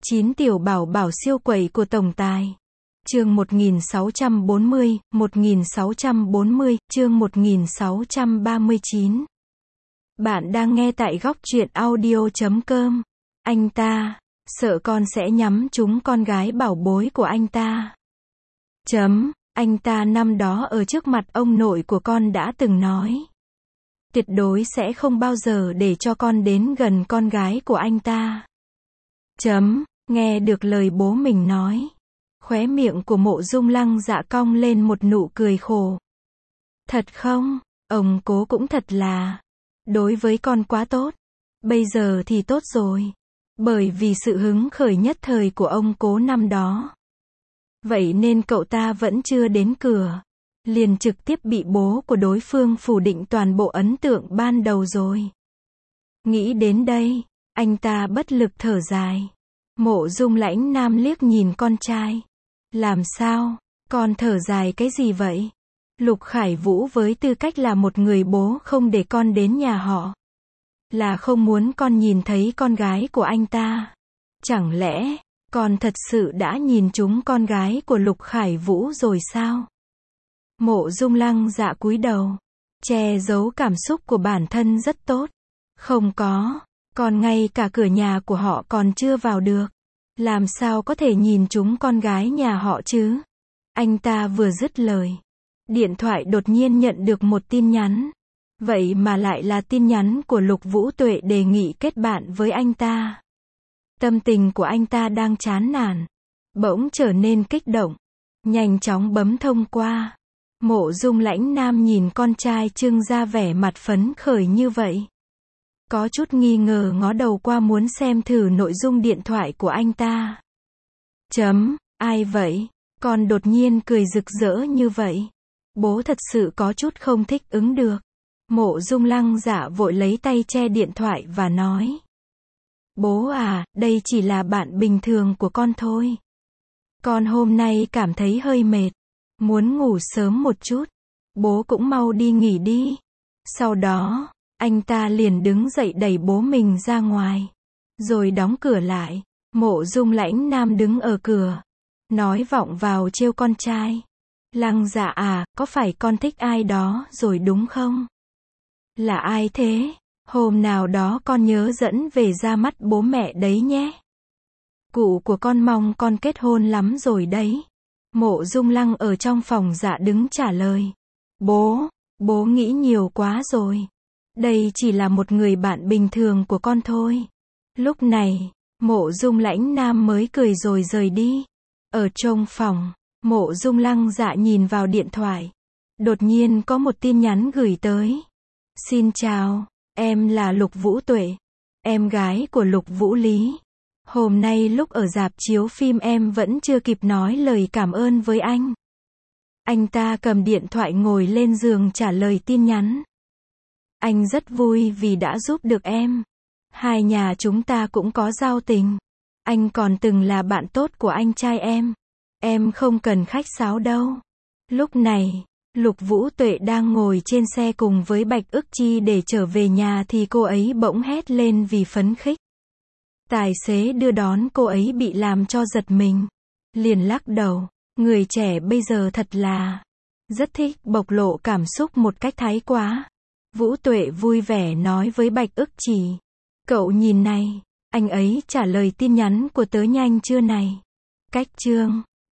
9 tiểu bảo bảo siêu quẩy của tổng tài. Chương 1640, 1640, chương 1639. Bạn đang nghe tại góc truyện audio.com. Anh ta, sợ con sẽ nhắm trúng con gái bảo bối của anh ta. Anh ta năm đó ở trước mặt ông nội của con đã từng nói. Tuyệt đối sẽ không bao giờ để cho con đến gần con gái của anh ta. Nghe được lời bố mình nói. Khóe miệng của Mộ Dung Lăng Dạ cong lên một nụ cười khổ. Thật không? Ông cố cũng thật là đối với con quá tốt. Bây giờ thì tốt rồi. Bởi vì sự hứng khởi nhất thời của ông cố năm đó. Vậy nên cậu ta vẫn chưa đến cửa. Liền trực tiếp bị bố của đối phương phủ định toàn bộ ấn tượng ban đầu rồi. Nghĩ đến đây, anh ta bất lực thở dài. Mộ Dung Lãnh Nam liếc nhìn con trai. Làm sao? Con thở dài cái gì vậy? Lục Khải Vũ với tư cách là một người bố không để con đến nhà họ. Là không muốn con nhìn thấy con gái của anh ta. Chẳng lẽ, con thật sự đã nhìn trúng con gái của Lục Khải Vũ rồi sao? Mộ Dung Lăng Dạ cúi đầu. Che giấu cảm xúc của bản thân rất tốt. Không có, còn ngay cả cửa nhà của họ còn chưa vào được. Làm sao có thể nhìn trúng con gái nhà họ chứ? Anh ta vừa dứt lời. Điện thoại đột nhiên nhận được một tin nhắn. Vậy mà lại là tin nhắn của Lục Vũ Tuệ đề nghị kết bạn với anh ta. Tâm tình của anh ta đang chán nản. Bỗng trở nên kích động. Nhanh chóng bấm thông qua. Mộ Dung Lãnh Nam nhìn con trai trưng ra vẻ mặt phấn khởi như vậy. Có chút nghi ngờ ngó đầu qua muốn xem thử nội dung điện thoại của anh ta. Ai vậy? Con đột nhiên cười rực rỡ như vậy. Bố thật sự có chút không thích ứng được. Mộ Dung Lăng Dạ vội lấy tay che điện thoại và nói. Bố à, đây chỉ là bạn bình thường của con thôi. Con hôm nay cảm thấy hơi mệt. Muốn ngủ sớm một chút. Bố cũng mau đi nghỉ đi. Sau đó, anh ta liền đứng dậy đẩy bố mình ra ngoài. Rồi đóng cửa lại. Mộ Dung Lãnh Nam đứng ở cửa. Nói vọng vào trêu con trai. Lăng Dạ à, có phải con thích ai đó rồi đúng không? Là ai thế? Hôm nào đó con nhớ dẫn về ra mắt bố mẹ đấy nhé. Cụ của con mong con kết hôn lắm rồi đấy. Mộ Dung Lăng ở trong phòng Dạ đứng trả lời. Bố nghĩ nhiều quá rồi. Đây chỉ là một người bạn bình thường của con thôi. Lúc này, Mộ Dung Lãnh Nam mới cười rồi rời đi. Ở trong phòng, Mộ Dung Lăng Dạ nhìn vào điện thoại. Đột nhiên có một tin nhắn gửi tới. Xin chào, em là Lục Vũ Tuệ, em gái của Lục Vũ Lý. Hôm nay lúc ở rạp chiếu phim em vẫn chưa kịp nói lời cảm ơn với anh. Anh ta cầm điện thoại ngồi lên giường trả lời tin nhắn. Anh rất vui vì đã giúp được em. Hai nhà chúng ta cũng có giao tình. Anh còn từng là bạn tốt của anh trai em. Em không cần khách sáo đâu. Lúc này, Lục Vũ Tuệ đang ngồi trên xe cùng với Bạch Ức Chi để trở về nhà thì cô ấy bỗng hét lên vì phấn khích. Tài xế đưa đón cô ấy bị làm cho giật mình. Liền lắc đầu. Người trẻ bây giờ thật là rất thích bộc lộ cảm xúc một cách thái quá. Vũ Tuệ vui vẻ nói với Bạch Ức Chỉ. Cậu nhìn này, anh ấy trả lời tin nhắn của tớ nhanh chưa này? Cách chương